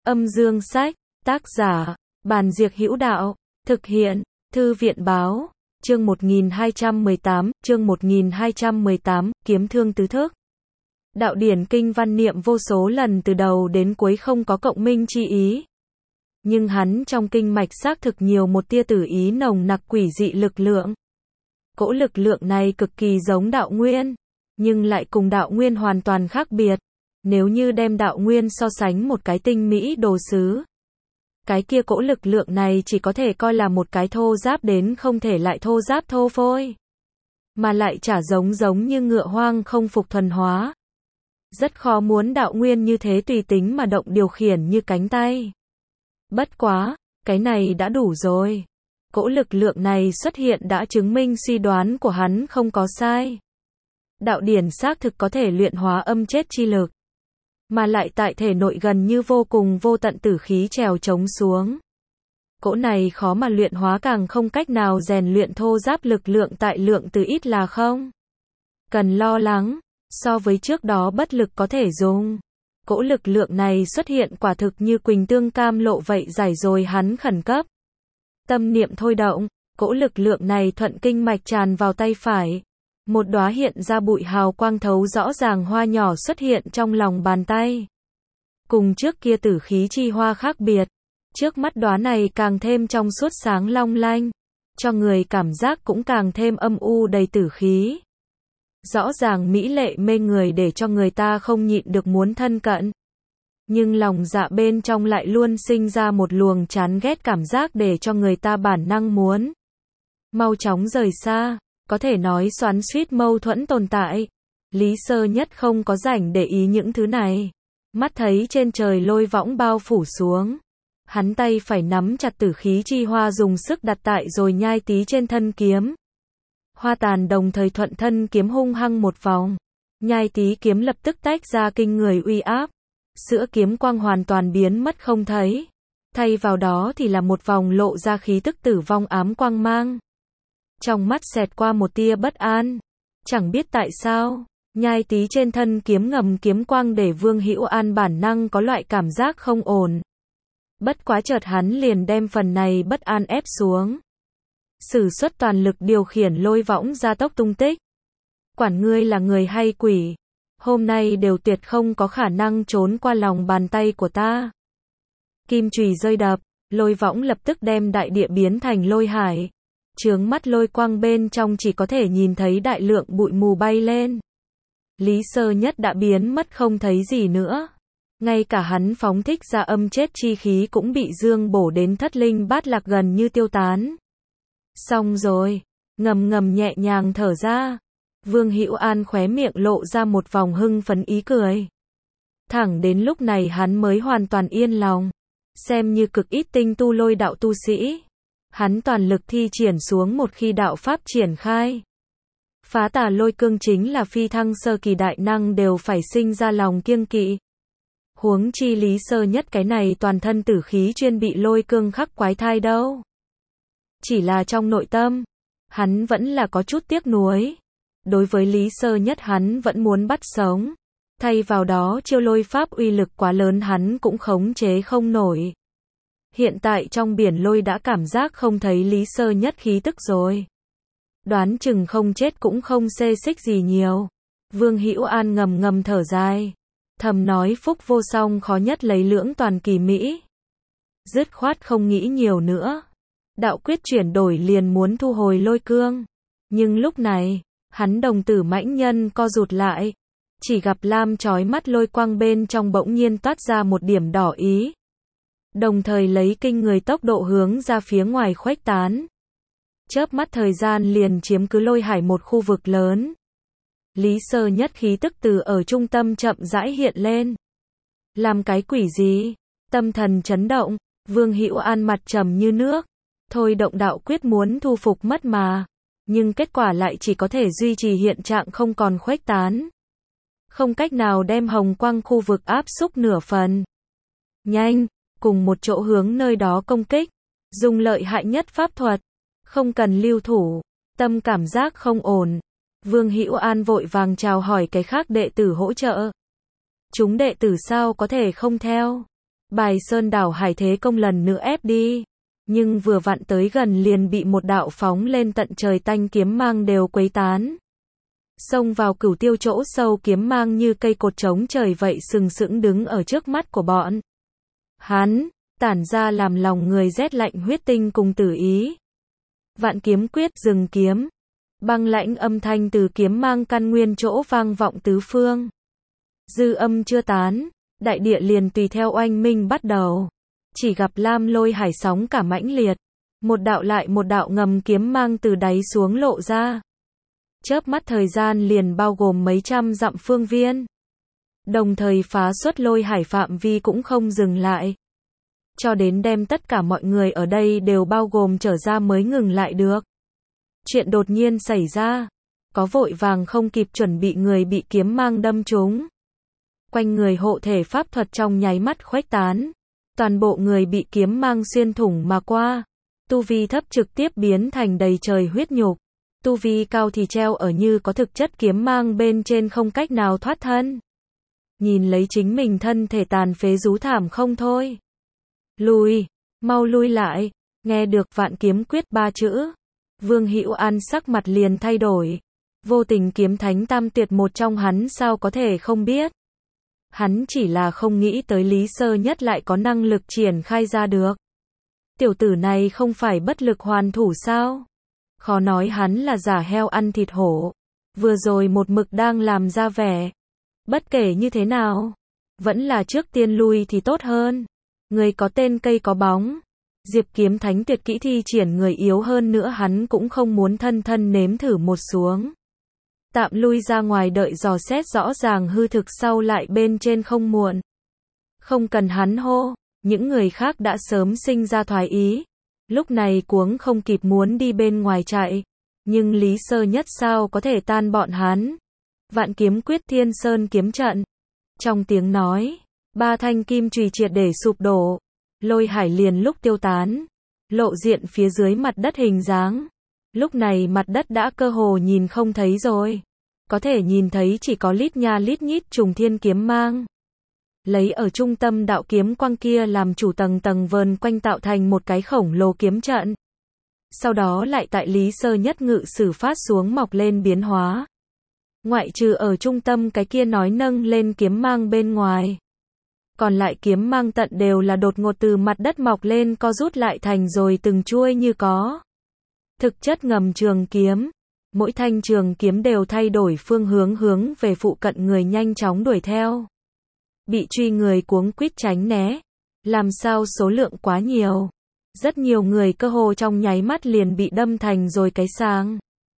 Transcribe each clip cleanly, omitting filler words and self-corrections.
Âm Dương Sách, tác giả, Bàn Diệc Hữu Đạo, thực hiện, Thư viện Báo, chương 1218, Kiếm Thương Tứ Thức. Đạo điển kinh văn niệm vô số lần từ đầu đến cuối không có cộng minh chi ý. Nhưng hắn trong kinh mạch xác thực nhiều một tia tử ý nồng nặc quỷ dị lực lượng. Cỗ lực lượng này cực kỳ giống đạo nguyên, nhưng lại cùng đạo nguyên hoàn toàn khác biệt. Nếu như đem đạo nguyên so sánh một cái tinh mỹ đồ sứ, cái kia cỗ lực lượng này chỉ có thể coi là một cái thô giáp đến không thể lại thô giáp thô phôi. Mà lại chả giống như ngựa hoang không phục thuần hóa. Rất khó muốn đạo nguyên như thế tùy tính mà động điều khiển như cánh tay. Bất quá, cái này đã đủ rồi. Cỗ lực lượng này xuất hiện đã chứng minh suy đoán của hắn không có sai. Đạo điển xác thực có thể luyện hóa âm chết chi lực, mà lại tại thể nội gần như vô cùng vô tận tử khí trèo trống xuống. Cỗ này khó mà luyện hóa, càng không cách nào rèn luyện thô giáp lực lượng tại lượng từ ít là không cần lo lắng, so với trước đó bất lực có thể dùng. Cỗ lực lượng này xuất hiện quả thực như quỳnh tương cam lộ vậy, giải rồi hắn khẩn cấp. Tâm niệm thôi động, cỗ lực lượng này thuận kinh mạch tràn vào tay phải. Một đóa hiện ra bụi hào quang thấu rõ ràng hoa nhỏ xuất hiện trong lòng bàn tay. Cùng trước kia tử khí chi hoa khác biệt, trước mắt đóa này càng thêm trong suốt sáng long lanh, cho người cảm giác cũng càng thêm âm u đầy tử khí. Rõ ràng mỹ lệ mê người để cho người ta không nhịn được muốn thân cận. Nhưng lòng dạ bên trong lại luôn sinh ra một luồng chán ghét cảm giác để cho người ta bản năng muốn mau chóng rời xa. Có thể nói xoắn xuýt mâu thuẫn tồn tại. Lý Sơ Nhất không có rảnh để ý những thứ này. Mắt thấy trên trời lôi võng bao phủ xuống. Hắn tay phải nắm chặt tử khí chi hoa dùng sức đặt tại rồi nhai tí trên thân kiếm. Hoa tàn đồng thời thuận thân kiếm hung hăng một vòng. Nhai tí kiếm lập tức tách ra kinh người uy áp. Sữa kiếm quang hoàn toàn biến mất không thấy. Thay vào đó thì là một vòng lộ ra khí tức tử vong ám quang mang. Trong mắt xẹt qua một tia bất an. Chẳng biết tại sao, nhai tí trên thân kiếm ngầm kiếm quang để Vương Hữu An bản năng có loại cảm giác không ổn. Bất quá chợt hắn liền đem phần này bất an ép xuống. Sử xuất toàn lực điều khiển lôi võng gia tốc tung tích. Quản ngươi là người hay quỷ, hôm nay đều tuyệt không có khả năng trốn qua lòng bàn tay của ta. Kim chùy rơi đập, lôi võng lập tức đem đại địa biến thành lôi hải. Chướng mắt lôi quang bên trong chỉ có thể nhìn thấy đại lượng bụi mù bay lên. Lý Sơ Nhất đã biến mất không thấy gì nữa. Ngay cả hắn phóng thích ra âm chết chi khí cũng bị dương bổ đến thất linh bát lạc gần như tiêu tán. Xong rồi, ngầm nhẹ nhàng thở ra. Vương Hữu An khóe miệng lộ ra một vòng hưng phấn ý cười. Thẳng đến lúc này hắn mới hoàn toàn yên lòng. Xem như cực ít tinh tu lôi đạo tu sĩ. Hắn toàn lực thi triển xuống một khi đạo pháp triển khai. Phá tà lôi cương chính là phi thăng sơ kỳ đại năng đều phải sinh ra lòng kiêng kỵ. Huống chi Lý Sơ Nhất cái này toàn thân tử khí chuyên bị lôi cương khắc quái thai đâu. Chỉ là trong nội tâm, hắn vẫn là có chút tiếc nuối. Đối với Lý Sơ Nhất hắn vẫn muốn bắt sống. Thay vào đó chiêu lôi pháp uy lực quá lớn hắn cũng khống chế không nổi. Hiện tại trong biển lôi đã cảm giác không thấy Lý Sơ Nhất khí tức rồi. Đoán chừng không chết cũng không xê xích gì nhiều. Vương Hữu An ngầm thở dài. Thầm nói phúc vô song khó nhất lấy lưỡng toàn kỳ mỹ. Dứt khoát không nghĩ nhiều nữa. Đạo quyết chuyển đổi liền muốn thu hồi lôi cương. Nhưng lúc này, hắn đồng tử mãnh nhân co rụt lại. Chỉ gặp lam chói mắt lôi quang bên trong bỗng nhiên toát ra một điểm đỏ ý. Đồng thời lấy kinh người tốc độ hướng ra phía ngoài khuếch tán. Chớp mắt thời gian liền chiếm cứ lôi hải một khu vực lớn. Lý Sơ Nhất khí tức từ ở trung tâm chậm rãi hiện lên. Làm cái quỷ gì? Tâm thần chấn động, Vương Hữu An mặt trầm như nước. Thôi động đạo quyết muốn thu phục mất mà. Nhưng kết quả lại chỉ có thể duy trì hiện trạng không còn khuếch tán. Không cách nào đem hồng quang khu vực áp xúc nửa phần. Nhanh! Cùng một chỗ hướng nơi đó công kích, dùng lợi hại nhất pháp thuật, không cần lưu thủ, tâm cảm giác không ổn. Vương Hữu An vội vàng chào hỏi cái khác đệ tử hỗ trợ. Chúng đệ tử sao có thể không theo. Bài sơn đảo hải thế công lần nữa ép đi. Nhưng vừa vặn tới gần liền bị một đạo phóng lên tận trời tanh kiếm mang đều quấy tán. Xông vào Cửu Tiêu chỗ sâu, kiếm mang như cây cột trống trời vậy sừng sững đứng ở trước mắt của bọn hắn, tản ra làm lòng người rét lạnh huyết tinh cùng tử ý. Vạn kiếm quyết, dừng kiếm. Băng lãnh âm thanh từ kiếm mang căn nguyên chỗ vang vọng tứ phương. Dư âm chưa tán, đại địa liền tùy theo oanh minh bắt đầu. Chỉ gặp lam lôi hải sóng cả mãnh liệt. Một đạo lại một đạo ngầm kiếm mang từ đáy xuống lộ ra. Chớp mắt thời gian liền bao gồm mấy trăm dặm phương viên. Đồng thời phá xuất lôi hải phạm vi cũng không dừng lại. Cho đến đem tất cả mọi người ở đây đều bao gồm trở ra mới ngừng lại được. Chuyện đột nhiên xảy ra. Có vội vàng không kịp chuẩn bị người bị kiếm mang đâm trúng. Quanh người hộ thể pháp thuật trong nháy mắt khuếch tán. Toàn bộ người bị kiếm mang xuyên thủng mà qua. Tu vi thấp trực tiếp biến thành đầy trời huyết nhục. Tu vi cao thì treo ở như có thực chất kiếm mang bên trên không cách nào thoát thân. Nhìn lấy chính mình thân thể tàn phế rú thảm không thôi. Lùi, mau lui lại. Nghe được vạn kiếm quyết 3 chữ. Vương Hữu An sắc mặt liền thay đổi. Vô tình kiếm thánh tam tuyệt một trong hắn sao có thể không biết. Hắn chỉ là không nghĩ tới Lý Sơ Nhất lại có năng lực triển khai ra được. Tiểu tử này không phải bất lực hoàn thủ sao? Khó nói hắn là giả heo ăn thịt hổ. Vừa rồi một mực đang làm ra vẻ. Bất kể như thế nào, vẫn là trước tiên lui thì tốt hơn. Người có tên cây có bóng. Diệp kiếm thánh tuyệt kỹ thi triển người yếu hơn nữa hắn cũng không muốn thân thân nếm thử một xuống. Tạm lui ra ngoài đợi dò xét rõ ràng hư thực sau lại bên trên không muộn. Không cần hắn hô, những người khác đã sớm sinh ra thoái ý. Lúc này cuống không kịp muốn đi bên ngoài chạy. Nhưng Lý Sơ Nhất sao có thể tan bọn hắn. Vạn kiếm quyết Thiên Sơn kiếm trận. Trong tiếng nói, 3 thanh kim chùy triệt để sụp đổ. Lôi hải liền lúc tiêu tán. Lộ diện phía dưới mặt đất hình dáng. Lúc này mặt đất đã cơ hồ nhìn không thấy rồi. Có thể nhìn thấy chỉ có lít nha lít nhít trùng thiên kiếm mang. Lấy ở trung tâm đạo kiếm quang kia làm chủ tầng tầng vờn quanh tạo thành một cái khổng lồ kiếm trận. Sau đó lại tại Lý Sơ Nhất ngự sử phát xuống mọc lên biến hóa. Ngoại trừ ở trung tâm cái kia nói nâng lên kiếm mang bên ngoài. Còn lại kiếm mang tận đều là đột ngột từ mặt đất mọc lên co rút lại thành rồi từng chuôi như có. Thực chất ngầm trường kiếm. Mỗi thanh trường kiếm đều thay đổi phương hướng về phụ cận người nhanh chóng đuổi theo. Bị truy người cuống quýt tránh né. Làm sao số lượng quá nhiều. Rất nhiều người cơ hồ trong nháy mắt liền bị đâm thành rồi cái sáng.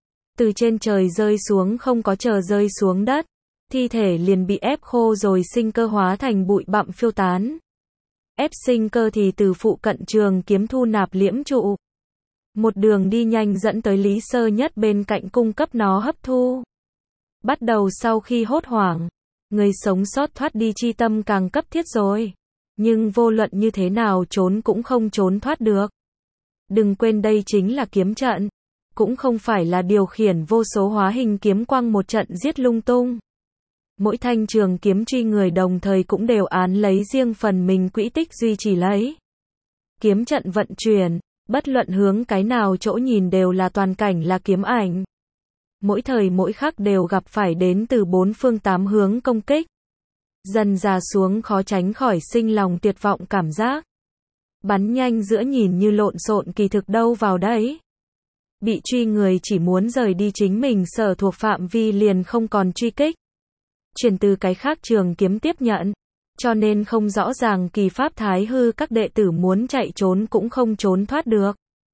Từ trên trời rơi xuống không có chờ rơi xuống đất. Thi thể liền bị ép khô rồi sinh cơ hóa thành bụi bặm phiêu tán. Ép sinh cơ thì từ phụ cận trường kiếm thu nạp liễm trụ. Một đường đi nhanh dẫn tới Lý Sơ Nhất bên cạnh cung cấp nó hấp thu. Bắt đầu sau khi hốt hoảng, người sống sót thoát đi chi tâm càng cấp thiết rồi. Nhưng vô luận như thế nào trốn cũng không trốn thoát được. Đừng quên đây chính là kiếm trận. Cũng không phải là điều khiển vô số hóa hình kiếm quang một trận giết lung tung. Mỗi thanh trường kiếm truy người đồng thời cũng đều án lấy riêng phần mình quỹ tích duy trì lấy. Kiếm trận vận chuyển, bất luận hướng cái nào chỗ nhìn đều là toàn cảnh là kiếm ảnh. Mỗi thời mỗi khắc đều gặp phải đến từ 4 phương 8 hướng công kích. Dần dà xuống khó tránh khỏi sinh lòng tuyệt vọng cảm giác. Bắn nhanh giữa nhìn như lộn xộn kỳ thực đâu vào đấy. Bị truy người chỉ muốn rời đi chính mình sở thuộc phạm vi liền không còn truy kích. Chuyển từ cái khác trường kiếm tiếp nhận. Cho nên không rõ ràng kỳ pháp thái hư các đệ tử muốn chạy trốn cũng không trốn thoát được.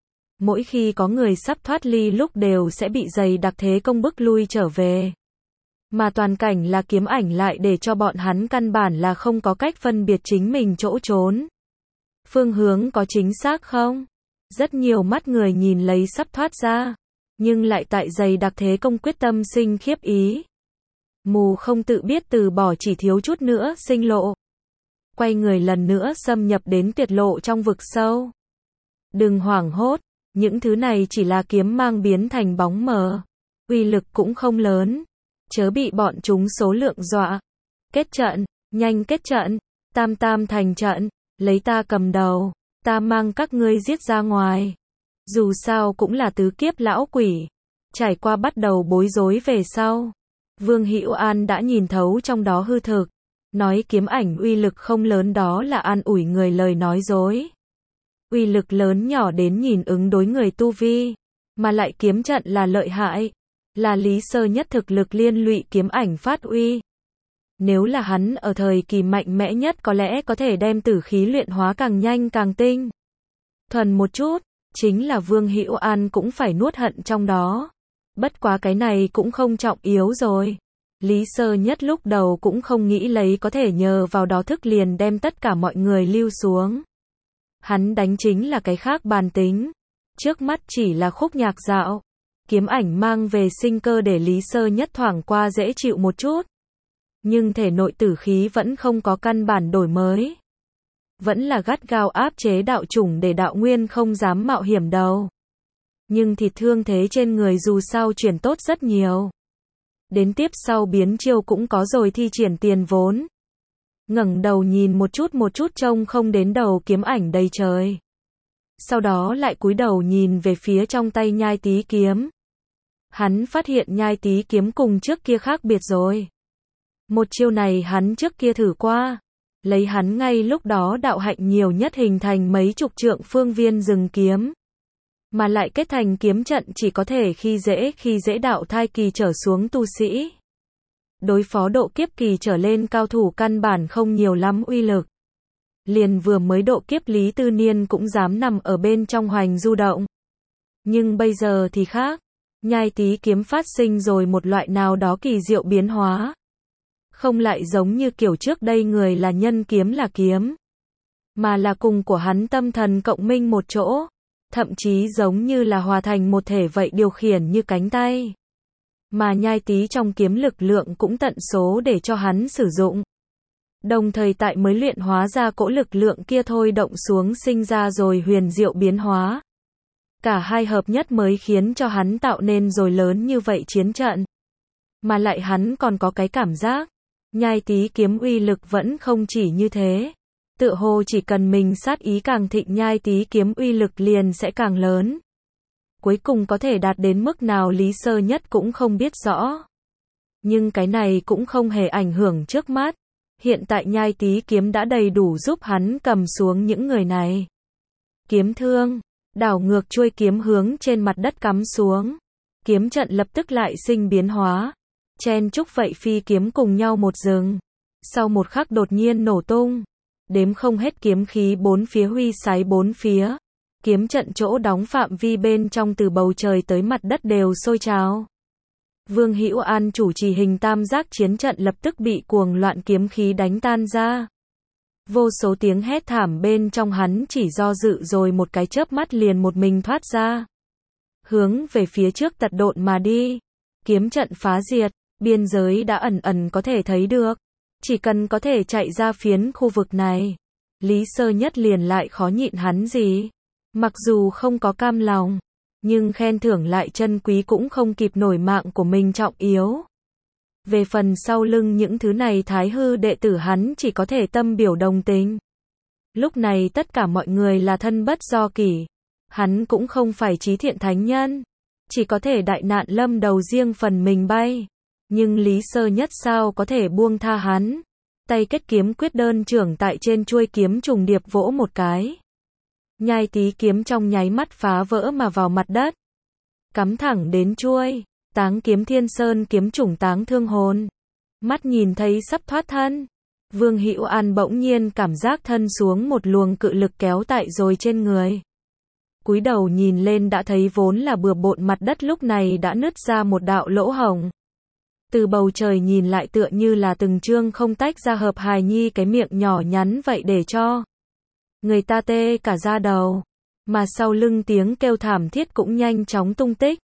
Mỗi khi có người sắp thoát ly lúc đều sẽ bị dày đặc thế công bức lui trở về. Mà toàn cảnh là kiếm ảnh lại để cho bọn hắn căn bản là không có cách phân biệt chính mình chỗ trốn. Phương hướng có chính xác không? Rất nhiều mắt người nhìn lấy sắp thoát ra. Nhưng lại tại dày đặc thế công quyết tâm sinh khiếp ý. Mù không tự biết từ bỏ chỉ thiếu chút nữa sinh lộ. Quay người lần nữa xâm nhập đến tuyệt lộ trong vực sâu. Đừng hoảng hốt, những thứ này chỉ là kiếm mang biến thành bóng mờ. Uy lực cũng không lớn. Chớ bị bọn chúng số lượng dọa. Kết trận, nhanh kết trận, tam tam thành trận. lấy ta cầm đầu, ta mang các ngươi giết ra ngoài. Dù sao cũng là tứ kiếp lão quỷ. Trải qua bắt đầu bối rối về sau, Vương Hữu An đã nhìn thấu trong đó hư thực, nói kiếm ảnh uy lực không lớn đó là an ủi người lời nói dối. Uy lực lớn nhỏ đến nhìn ứng đối người tu vi, mà lại kiếm trận là lợi hại, là Lý Sơ Nhất thực lực liên lụy kiếm ảnh phát uy. Nếu là hắn ở thời kỳ mạnh mẽ nhất có lẽ có thể đem tử khí luyện hóa càng nhanh càng tinh thuần một chút, chính là Vương Hữu An cũng phải nuốt hận trong đó. Bất quá cái này cũng không trọng yếu rồi. Lý Sơ Nhất lúc đầu cũng không nghĩ lấy có thể nhờ vào đó thức liền đem tất cả mọi người lưu xuống. Hắn đánh chính là cái khác bàn tính. Trước mắt chỉ là khúc nhạc dạo. Kiếm ảnh mang về sinh cơ để Lý Sơ Nhất thoảng qua dễ chịu một chút. Nhưng thể nội tử khí vẫn không có căn bản đổi mới. Vẫn là gắt gao áp chế đạo chủng để đạo nguyên không dám mạo hiểm đâu. Nhưng thịt thương thế trên người dù sao chuyển tốt rất nhiều. Đến tiếp sau biến chiêu cũng có rồi thi triển tiền vốn. Ngẩng đầu nhìn một chút trông không đến đầu kiếm ảnh đầy trời. Sau đó lại cúi đầu nhìn về phía trong tay nhai tí kiếm. Hắn phát hiện nhai tí kiếm cùng trước kia khác biệt rồi. Một chiêu này hắn trước kia thử qua. Lấy hắn ngay lúc đó đạo hạnh nhiều nhất hình thành mấy chục trượng phương viên rừng kiếm. Mà lại kết thành kiếm trận chỉ có thể khi dễ đạo thai kỳ trở xuống tu sĩ. Đối phó độ kiếp kỳ trở lên cao thủ căn bản không nhiều lắm uy lực. Liền vừa mới độ kiếp Lý Tư Niên cũng dám nằm ở bên trong hoành du động. Nhưng bây giờ thì khác. Nhai tí kiếm phát sinh rồi một loại nào đó kỳ diệu biến hóa. Không lại giống như kiểu trước đây người là nhân kiếm là kiếm. Mà là cùng của hắn tâm thần cộng minh một chỗ. Thậm chí giống như là hòa thành một thể vậy điều khiển như cánh tay. Mà nhai tí trong kiếm lực lượng cũng tận số để cho hắn sử dụng. Đồng thời tại mới luyện hóa ra cỗ lực lượng kia thôi động xuống sinh ra rồi huyền diệu biến hóa. Cả hai hợp nhất mới khiến cho hắn tạo nên rồi lớn như vậy chiến trận. Mà lại hắn còn có cái cảm giác, nhai tí kiếm uy lực vẫn không chỉ như thế. Tựa hồ chỉ cần mình sát ý càng thịnh nhai tí kiếm uy lực liền sẽ càng lớn. Cuối cùng có thể đạt đến mức nào Lý Sơ Nhất cũng không biết rõ. Nhưng cái này cũng không hề ảnh hưởng trước mắt. Hiện tại nhai tí kiếm đã đầy đủ giúp hắn cầm xuống những người này. Kiếm thương, đảo ngược chuôi kiếm hướng trên mặt đất cắm xuống. Kiếm trận lập tức lại sinh biến hóa. Chen chúc vậy phi kiếm cùng nhau một rừng. Sau một khắc đột nhiên nổ tung. Đếm không hết kiếm khí bốn phía huy sái bốn phía. Kiếm trận chỗ đóng phạm vi bên trong từ bầu trời tới mặt đất đều sôi trào. Vương Hữu An chủ trì hình tam giác chiến trận lập tức bị cuồng loạn kiếm khí đánh tan ra. Vô số tiếng hét thảm bên trong hắn chỉ do dự rồi một cái chớp mắt liền một mình thoát ra. Hướng về phía trước tật độn mà đi. Kiếm trận phá diệt, biên giới đã ẩn ẩn có thể thấy được. Chỉ cần có thể chạy ra phiến khu vực này. Lý Sơ Nhất liền lại khó nhịn hắn gì. Mặc dù không có cam lòng, nhưng khen thưởng lại chân quý cũng không kịp nổi mạng của mình trọng yếu. Về phần sau lưng những thứ này thái hư đệ tử hắn chỉ có thể tâm biểu đồng tình. Lúc này tất cả mọi người là thân bất do kỷ. Hắn cũng không phải chí thiện thánh nhân. Chỉ có thể đại nạn lâm đầu riêng phần mình bay. Nhưng Lý Sơ Nhất sao có thể buông tha hắn. Tay kết kiếm quyết đơn trưởng tại trên chuôi kiếm trùng điệp vỗ một cái. Nhai tí kiếm trong nháy mắt phá vỡ mà vào mặt đất. Cắm thẳng đến chuôi. Táng kiếm Thiên Sơn kiếm trùng táng thương hồn. Mắt nhìn thấy sắp thoát thân. Vương Hữu An bỗng nhiên cảm giác thân xuống một luồng cự lực kéo tại rồi trên người. Cúi đầu nhìn lên đã thấy vốn là bừa bộn mặt đất lúc này đã nứt ra một đạo lỗ hổng. Từ bầu trời nhìn lại tựa như là từng chương không tách ra hợp hài nhi cái miệng nhỏ nhắn vậy để cho người ta tê cả da đầu. Mà sau lưng tiếng kêu thảm thiết cũng nhanh chóng tung tích.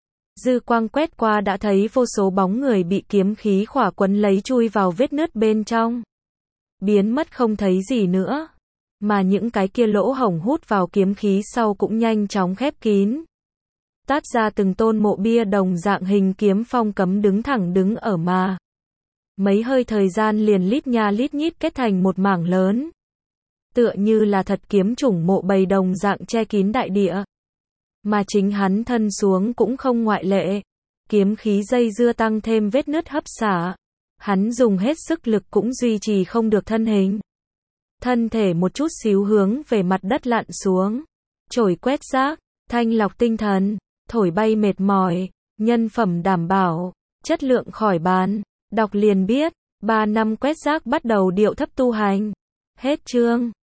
Dư quang quét qua đã thấy vô số bóng người bị kiếm khí khỏa quấn lấy chui vào vết nứt bên trong. Biến mất không thấy gì nữa. Mà những cái kia lỗ hổng hút vào kiếm khí sau cũng nhanh chóng khép kín. Tát ra từng tôn mộ bia đồng dạng hình kiếm phong cấm đứng ở mà. Mấy hơi thời gian liền lít nha lít nhít kết thành một mảng lớn. tựa như là thật kiếm chủng mộ bầy đồng dạng che kín đại địa. Mà chính hắn thân xuống cũng không ngoại lệ. Kiếm khí dây dưa tăng thêm vết nứt hấp xả. Hắn dùng hết sức lực cũng duy trì không được thân hình. Thân thể một chút xíu hướng về mặt đất lặn xuống. Chổi quét rác, thanh lọc tinh thần, thổi bay mệt mỏi, nhân phẩm đảm bảo, chất lượng khỏi bàn. Đọc liền biết, 3 năm quét rác bắt đầu điệu thấp tu hành. Hết chương.